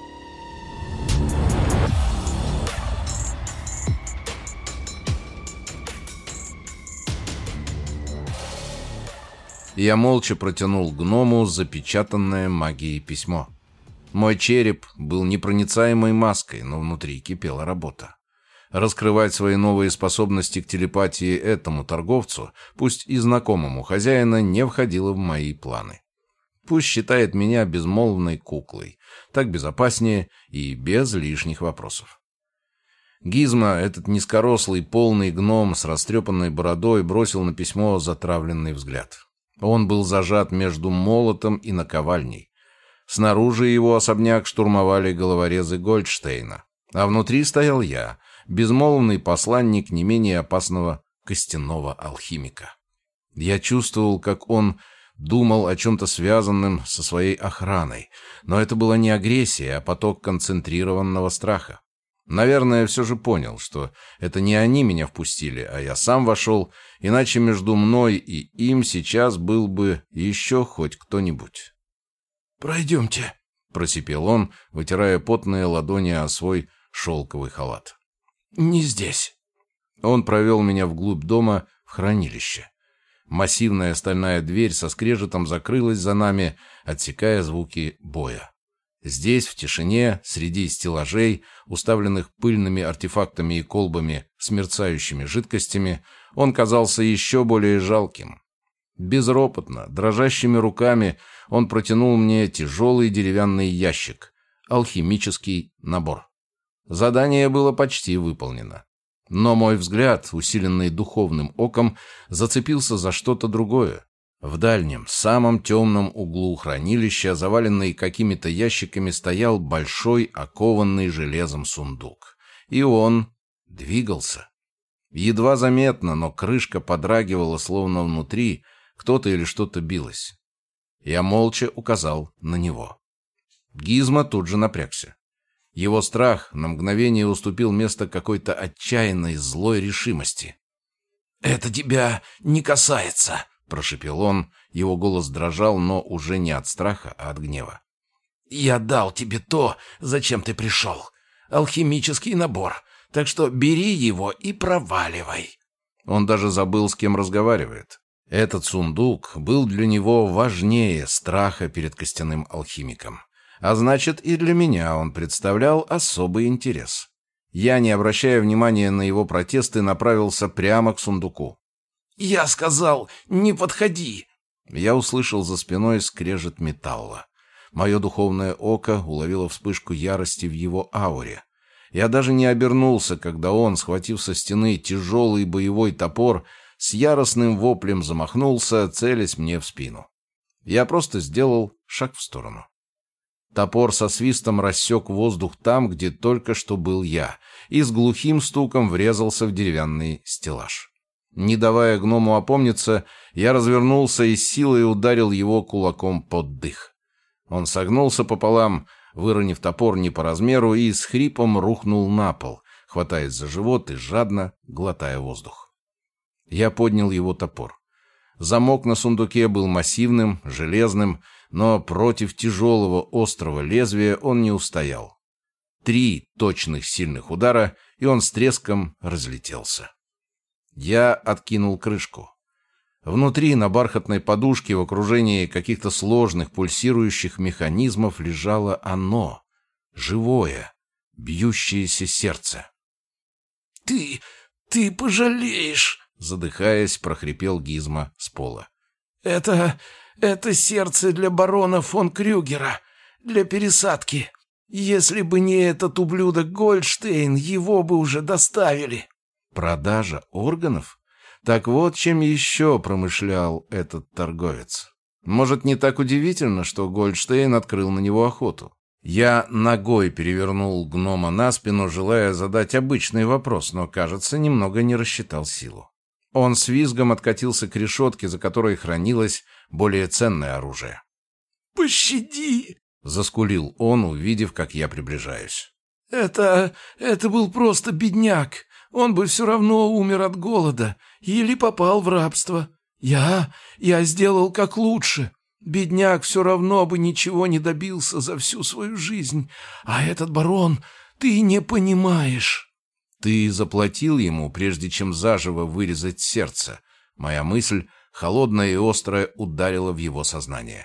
Я молча протянул гному запечатанное магией письмо. Мой череп был непроницаемой маской, но внутри кипела работа. Раскрывать свои новые способности к телепатии этому торговцу, пусть и знакомому хозяина, не входило в мои планы. Пусть считает меня безмолвной куклой. Так безопаснее и без лишних вопросов. Гизмо, этот низкорослый, полный гном с растрепанной бородой, бросил на письмо затравленный взгляд. Он был зажат между молотом и наковальней. Снаружи его особняк штурмовали головорезы Гольдштейна. А внутри стоял я, безмолвный посланник не менее опасного костяного алхимика. Я чувствовал, как он думал о чем-то связанном со своей охраной. Но это была не агрессия, а поток концентрированного страха. Наверное, все же понял, что это не они меня впустили, а я сам вошел, иначе между мной и им сейчас был бы еще хоть кто-нибудь. «Пройдемте», — просипел он, вытирая потные ладони о свой шелковый халат. «Не здесь». Он провел меня вглубь дома в хранилище. Массивная стальная дверь со скрежетом закрылась за нами, отсекая звуки боя. Здесь, в тишине, среди стеллажей, уставленных пыльными артефактами и колбами с мерцающими жидкостями, он казался еще более жалким. Безропотно, дрожащими руками он протянул мне тяжелый деревянный ящик, алхимический набор. Задание было почти выполнено. Но мой взгляд, усиленный духовным оком, зацепился за что-то другое. В дальнем, самом темном углу хранилища, заваленный какими-то ящиками, стоял большой, окованный железом сундук. И он двигался. Едва заметно, но крышка подрагивала, словно внутри кто-то или что-то билось. Я молча указал на него. Гизмо тут же напрягся. Его страх на мгновение уступил место какой-то отчаянной, злой решимости. «Это тебя не касается», — прошепел он. Его голос дрожал, но уже не от страха, а от гнева. «Я дал тебе то, зачем ты пришел. Алхимический набор. Так что бери его и проваливай». Он даже забыл, с кем разговаривает. Этот сундук был для него важнее страха перед костяным алхимиком. А значит, и для меня он представлял особый интерес. Я, не обращая внимания на его протесты, направился прямо к сундуку. «Я сказал, не подходи!» Я услышал за спиной скрежет металла. Мое духовное око уловило вспышку ярости в его ауре. Я даже не обернулся, когда он, схватив со стены тяжелый боевой топор, с яростным воплем замахнулся, целясь мне в спину. Я просто сделал шаг в сторону. Топор со свистом рассек воздух там, где только что был я, и с глухим стуком врезался в деревянный стеллаж. Не давая гному опомниться, я развернулся и с силой ударил его кулаком под дых. Он согнулся пополам, выронив топор не по размеру, и с хрипом рухнул на пол, хватаясь за живот и жадно глотая воздух. Я поднял его топор. Замок на сундуке был массивным, железным, но против тяжелого острого лезвия он не устоял. 3 точных сильных удара, и он с треском разлетелся. Я откинул крышку. Внутри, на бархатной подушке, в окружении каких-то сложных пульсирующих механизмов, лежало оно, живое, бьющееся сердце. Ты пожалеешь!» — задыхаясь, прохрипел Гизмо с пола. Это сердце для барона фон Крюгера, для пересадки. Если бы не этот ублюдок Гольдштейн, его бы уже доставили». Продажа органов? Так вот, чем еще промышлял этот торговец. Может, не так удивительно, что Гольдштейн открыл на него охоту. Я ногой перевернул гнома на спину, желая задать обычный вопрос, но, кажется, немного не рассчитал силу. Он с визгом откатился к решетке, за которой хранилось более ценное оружие. «Пощади!» — заскулил он, увидев, как я приближаюсь. Это был просто бедняк. Он бы все равно умер от голода или попал в рабство. Я сделал как лучше. Бедняк все равно бы ничего не добился за всю свою жизнь. А этот барон, ты не понимаешь». «Ты заплатил ему, прежде чем заживо вырезать сердце». Моя мысль, холодная и острая, ударила в его сознание.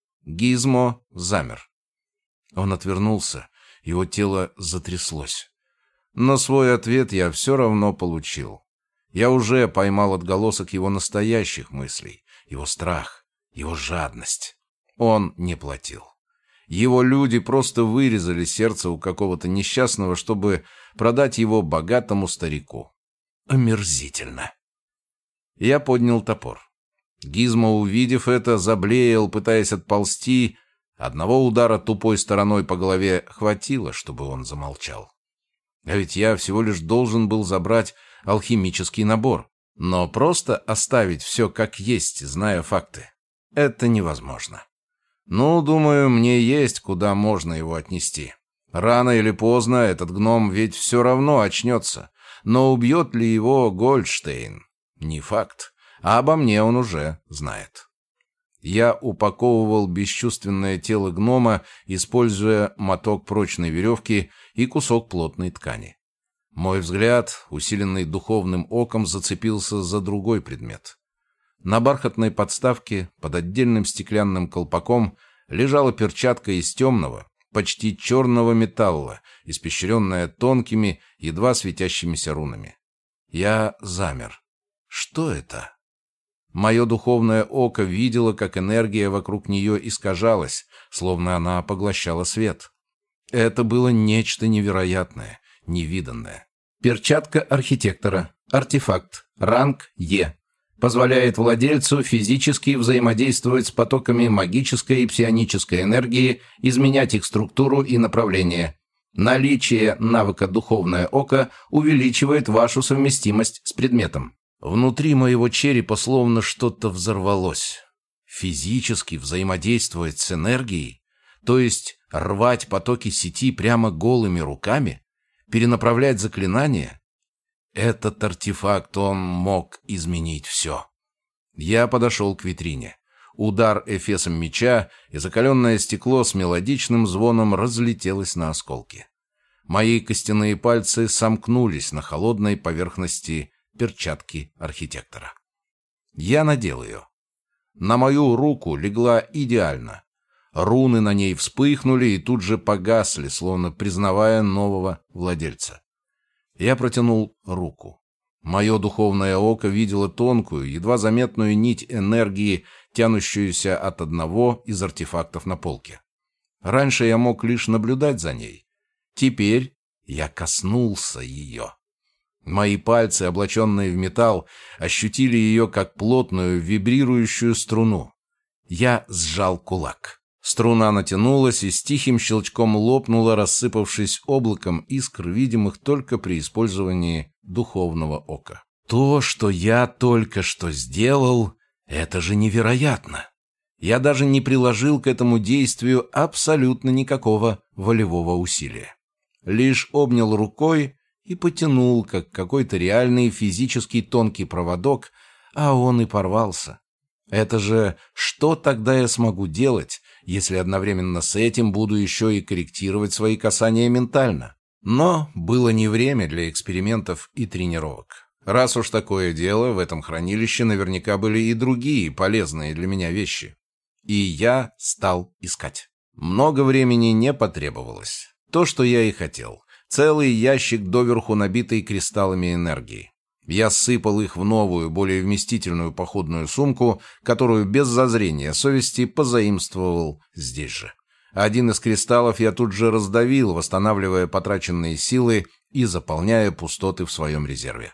Гизмо замер. Он отвернулся, его тело затряслось. Но свой ответ я все равно получил. Я уже поймал отголосок его настоящих мыслей, его страх, его жадность. Он не платил. Его люди просто вырезали сердце у какого-то несчастного, чтобы продать его богатому старику. Омерзительно. Я поднял топор. Гизмо, увидев это, заблеял, пытаясь отползти. Одного удара тупой стороной по голове хватило, чтобы он замолчал. А ведь я всего лишь должен был забрать алхимический набор. Но просто оставить все как есть, зная факты, это невозможно. Ну, думаю, мне есть куда можно его отнести. Рано или поздно этот гном ведь все равно очнется. Но убьет ли его Гольдштейн? Не факт. А обо мне он уже знает. Я упаковывал бесчувственное тело гнома, используя моток прочной веревки и кусок плотной ткани. Мой взгляд, усиленный духовным оком, зацепился за другой предмет. На бархатной подставке под отдельным стеклянным колпаком лежала перчатка из темного, почти черного металла, испещренная тонкими, едва светящимися рунами. Я замер. Что это? Мое духовное око видело, как энергия вокруг нее искажалась, словно она поглощала свет. Это было нечто невероятное, невиданное. Перчатка архитектора. Артефакт. Ранг Е. Позволяет владельцу физически взаимодействовать с потоками магической и псионической энергии, изменять их структуру и направление. Наличие навыка «Духовное око» увеличивает вашу совместимость с предметом. Внутри моего черепа словно что-то взорвалось. Физически взаимодействовать с энергией, то есть рвать потоки сети прямо голыми руками, перенаправлять заклинания? Этот артефакт, он мог изменить все. Я подошел к витрине. Удар эфесом меча, и закаленное стекло с мелодичным звоном разлетелось на осколки. Мои костяные пальцы сомкнулись на холодной поверхности перчатки архитектора. Я надел ее. На мою руку легла идеально. Руны на ней вспыхнули и тут же погасли, словно признавая нового владельца. Я протянул руку. Мое духовное око видело тонкую, едва заметную нить энергии, тянущуюся от одного из артефактов на полке. Раньше я мог лишь наблюдать за ней. Теперь я коснулся ее. Мои пальцы, облаченные в металл, ощутили ее как плотную, вибрирующую струну. Я сжал кулак. Струна натянулась и с тихим щелчком лопнула, рассыпавшись облаком искр, видимых только при использовании духовного ока. То, что я только что сделал, это же невероятно. Я даже не приложил к этому действию абсолютно никакого волевого усилия. Лишь обнял рукой и потянул, как какой-то реальный физический тонкий проводок, а он и порвался. Это же что тогда я смогу делать, если одновременно с этим буду еще и корректировать свои касания ментально? Но было не время для экспериментов и тренировок. Раз уж такое дело, в этом хранилище наверняка были и другие полезные для меня вещи. И я стал искать. Много времени не потребовалось. То, что я и хотел. Целый ящик, доверху набитый кристаллами энергии. Я сыпал их в новую, более вместительную походную сумку, которую без зазрения совести позаимствовал здесь же. Один из кристаллов я тут же раздавил, восстанавливая потраченные силы и заполняя пустоты в своем резерве.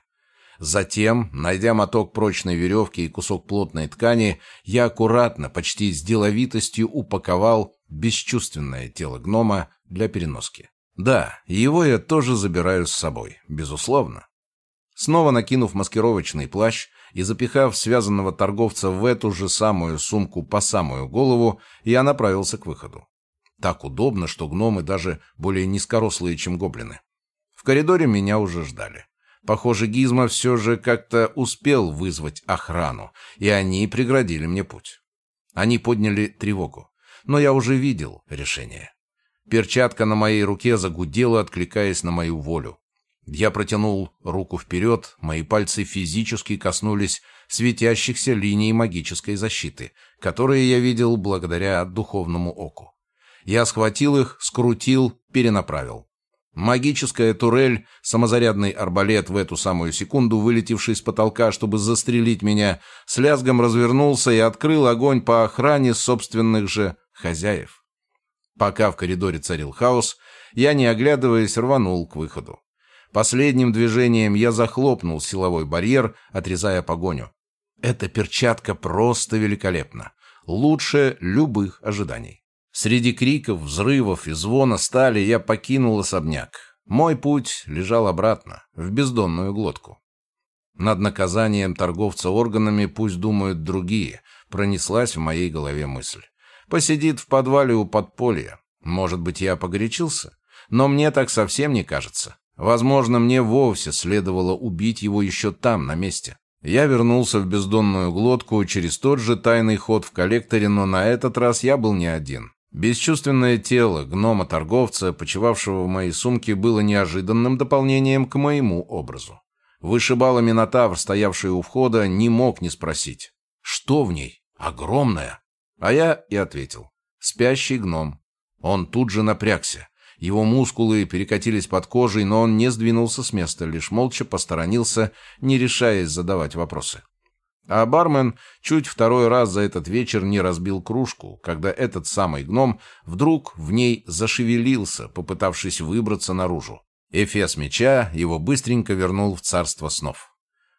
Затем, найдя моток прочной веревки и кусок плотной ткани, я аккуратно, почти с деловитостью упаковал бесчувственное тело гнома для переноски. Да, его я тоже забираю с собой, безусловно. Снова накинув маскировочный плащ и запихав связанного торговца в эту же самую сумку по самую голову, я направился к выходу. Так удобно, что гномы даже более низкорослые, чем гоблины. В коридоре меня уже ждали. Похоже, Гизмо все же как-то успел вызвать охрану, и они преградили мне путь. Они подняли тревогу, но я уже видел решение. Перчатка на моей руке загудела, откликаясь на мою волю. Я протянул руку вперед, мои пальцы физически коснулись светящихся линий магической защиты, которые я видел благодаря духовному оку. Я схватил их, скрутил, перенаправил. Магическая турель, самозарядный арбалет, в эту самую секунду вылетевший с потолка, чтобы застрелить меня, с лязгом развернулся и открыл огонь по охране собственных же хозяев. Пока в коридоре царил хаос, я, не оглядываясь, рванул к выходу. Последним движением я захлопнул силовой барьер, отрезая погоню. Эта перчатка просто великолепна. Лучше любых ожиданий. Среди криков, взрывов и звона стали я покинул особняк. Мой путь лежал обратно, в бездонную глотку. Над наказанием торговца органами пусть думают другие, пронеслась в моей голове мысль. Посидит в подвале у подполья. Может быть, я погорячился? Но мне так совсем не кажется. Возможно, мне вовсе следовало убить его еще там, на месте. Я вернулся в бездонную глотку через тот же тайный ход в коллекторе, но на этот раз я был не один. Бесчувственное тело гнома-торговца, почивавшего в моей сумке, было неожиданным дополнением к моему образу. Вышибало-минотавр, стоявший у входа, не мог не спросить. Что в ней? Огромная. А я и ответил. Спящий гном. Он тут же напрягся. Его мускулы перекатились под кожей, но он не сдвинулся с места, лишь молча посторонился, не решаясь задавать вопросы. А бармен чуть второй раз за этот вечер не разбил кружку, когда этот самый гном вдруг в ней зашевелился, попытавшись выбраться наружу. Эфес меча его быстренько вернул в царство снов.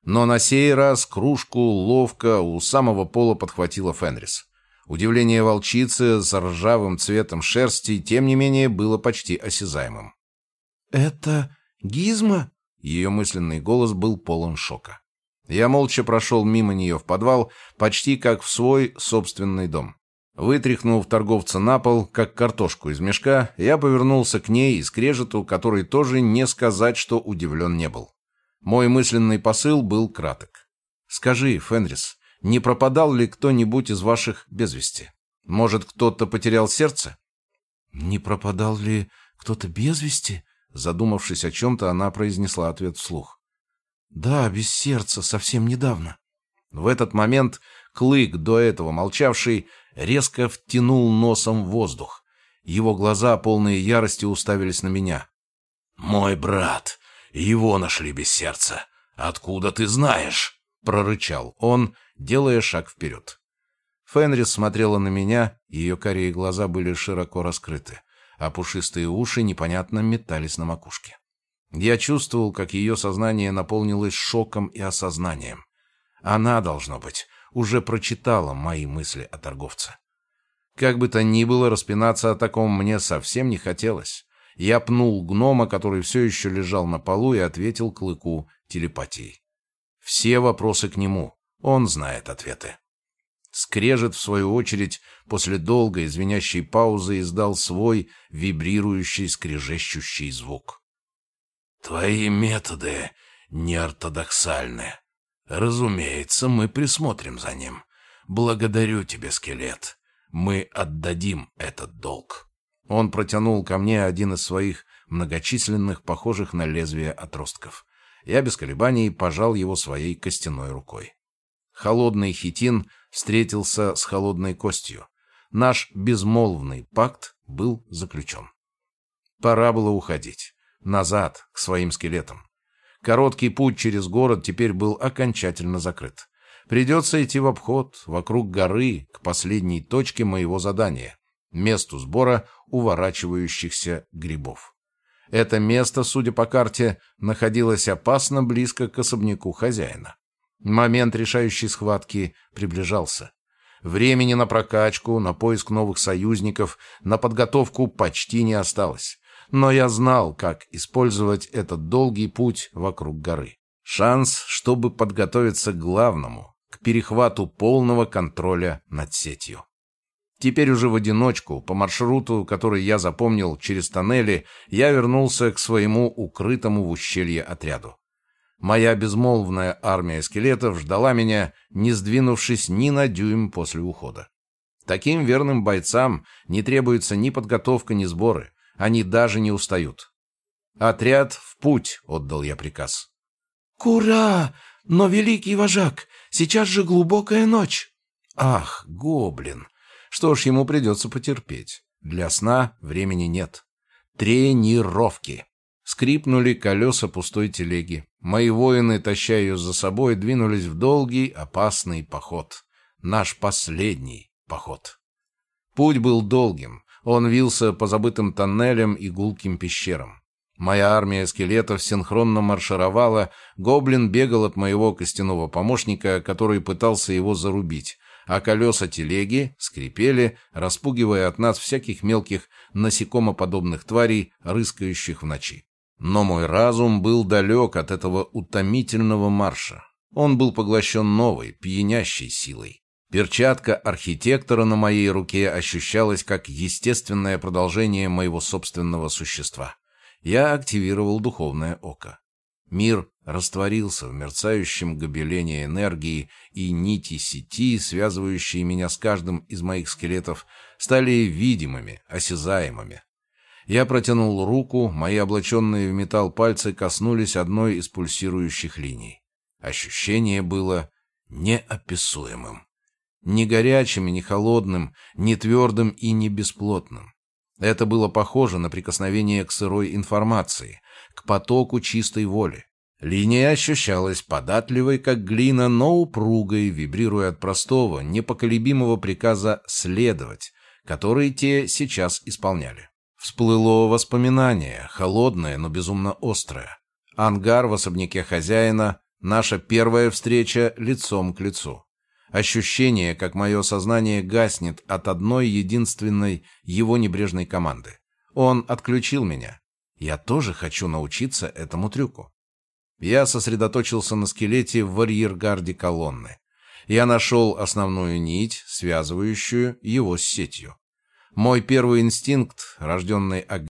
Но на сей раз кружку ловко у самого пола подхватила Фенрис. Удивление волчицы с ржавым цветом шерсти, тем не менее, было почти осязаемым. «Это Гизма?» Ее мысленный голос был полон шока. Я молча прошел мимо нее в подвал, почти как в свой собственный дом. Вытряхнув торговца на пол, как картошку из мешка, я повернулся к ней и скрежету, который тоже не сказать, что удивлен не был. Мой мысленный посыл был краток. «Скажи, Фенрис, не пропадал ли кто-нибудь из ваших без вести? Может, кто-то потерял сердце?» «Не пропадал ли кто-то без вести?» Задумавшись о чем-то, она произнесла ответ вслух. «Да, без сердца, совсем недавно». В этот момент Клык, до этого молчавший, резко втянул носом в воздух. Его глаза, полные ярости, уставились на меня. «Мой брат, его нашли без сердца. Откуда ты знаешь?» — прорычал он, делая шаг вперед. Фенрис смотрела на меня, ее карие глаза были широко раскрыты, а пушистые уши непонятно метались на макушке. Я чувствовал, как ее сознание наполнилось шоком и осознанием. Она, должно быть, уже прочитала мои мысли о торговце. Как бы то ни было, распинаться о таком мне совсем не хотелось. Я пнул гнома, который все еще лежал на полу, и ответил Клыку телепатией. Все вопросы к нему, он знает ответы. Скрежет, в свою очередь, после долгой звенящей паузы издал свой вибрирующий, скрежещущий звук. «Твои методы неортодоксальны. Разумеется, мы присмотрим за ним. Благодарю тебя, скелет. Мы отдадим этот долг». Он протянул ко мне один из своих многочисленных, похожих на лезвие отростков. Я без колебаний пожал его своей костяной рукой. Холодный хитин встретился с холодной костью. Наш безмолвный пакт был заключен. Пора было уходить. Назад, к своим скелетам. Короткий путь через город теперь был окончательно закрыт. Придется идти в обход, вокруг горы, к последней точке моего задания, месту сбора уворачивающихся грибов. Это место, судя по карте, находилось опасно близко к особняку хозяина. Момент решающей схватки приближался. Времени на прокачку, на поиск новых союзников, на подготовку почти не осталось. Но я знал, как использовать этот долгий путь вокруг горы. Шанс, чтобы подготовиться к главному, к перехвату полного контроля над сетью. Теперь уже в одиночку, по маршруту, который я запомнил через тоннели, я вернулся к своему укрытому в ущелье отряду. Моя безмолвная армия скелетов ждала меня, не сдвинувшись ни на дюйм после ухода. Таким верным бойцам не требуется ни подготовка, ни сборы. Они даже не устают. «Отряд в путь!» — отдал я приказ. «Кура! Но, великий вожак, сейчас же глубокая ночь!» «Ах, гоблин! Что ж, ему придется потерпеть. Для сна времени нет. Тренировки!» Скрипнули колеса пустой телеги. Мои воины, таща ее за собой, двинулись в долгий, опасный поход. Наш последний поход. Путь был долгим. Он вился по забытым тоннелям и гулким пещерам. Моя армия скелетов синхронно маршировала, гоблин бегал от моего костяного помощника, который пытался его зарубить, а колеса телеги скрипели, распугивая от нас всяких мелких насекомоподобных тварей, рыскающих в ночи. Но мой разум был далек от этого утомительного марша. Он был поглощен новой, пьянящей силой. Перчатка архитектора на моей руке ощущалась как естественное продолжение моего собственного существа. Я активировал духовное око. Мир растворился в мерцающем гобелене энергии, и нити сети, связывающие меня с каждым из моих скелетов, стали видимыми, осязаемыми. Я протянул руку, мои облаченные в металл пальцы коснулись одной из пульсирующих линий. Ощущение было неописуемым. Ни горячим и не холодным, ни твердым и не бесплотным. Это было похоже на прикосновение к сырой информации, к потоку чистой воли. Линия ощущалась податливой, как глина, но упругой, вибрируя от простого, непоколебимого приказа «следовать», который те сейчас исполняли. Всплыло воспоминание, холодное, но безумно острое. Ангар в особняке хозяина, Наша первая встреча лицом к лицу. Ощущение, как мое сознание гаснет от одной единственной его небрежной команды. Он отключил меня. Я тоже хочу научиться этому трюку. Я сосредоточился на скелете в арьергарде колонны. Я нашел основную нить, связывающую его с сетью. Мой первый инстинкт, рожденный